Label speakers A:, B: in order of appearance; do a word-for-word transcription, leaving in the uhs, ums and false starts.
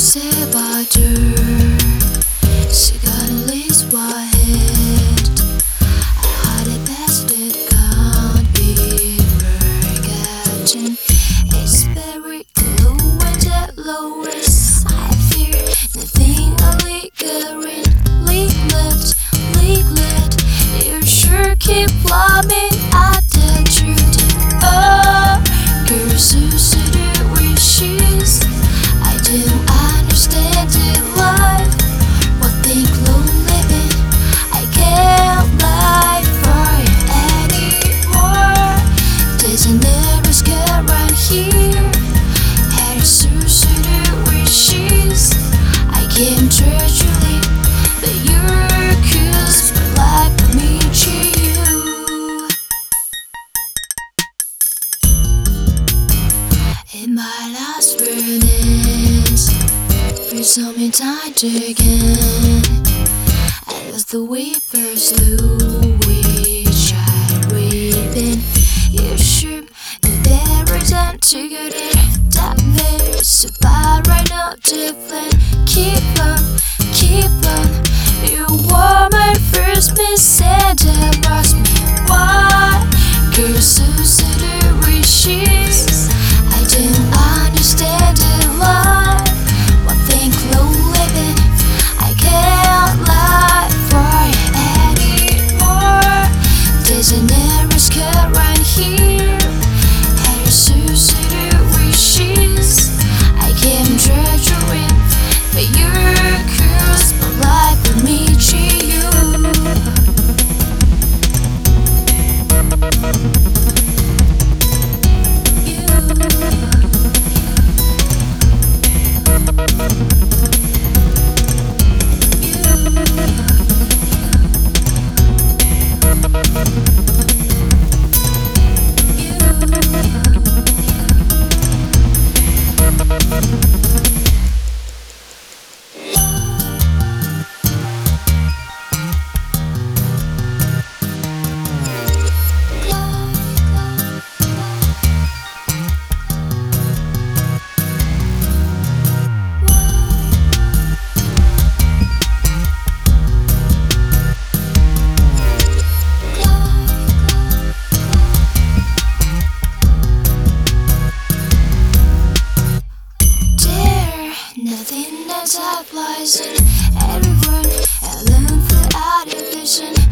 A: say by her. She got a least white. I had it best, it can't be forgotten. It's very low and the lowest. I fear nothing lingering. Leaflet, leaflet. You sure keep plumbing at the truth. Oh, girls who said it wishes. I don't understand it life. What think low living? I can't lie for it anymore. There's a nervous girl right here. Had a suicidal wishes. I came treachery, but you're cause like me to you. In my last furnace, for something tied again. I was the weaver slew which I'd weeping. You sure that there isn't to get it. That there's a bad right now different. Keep on, keep on. You were my first miss and I lost me. Why? Girls who said her wishes. I don't understand it life. What think low living? I can't lie for it anymore. There's an error's cut right here. Had a suicidal wishes. I came treasuring, but you're cursed for life with me to you. Nothing that applies in everyone. I learned that out of vision.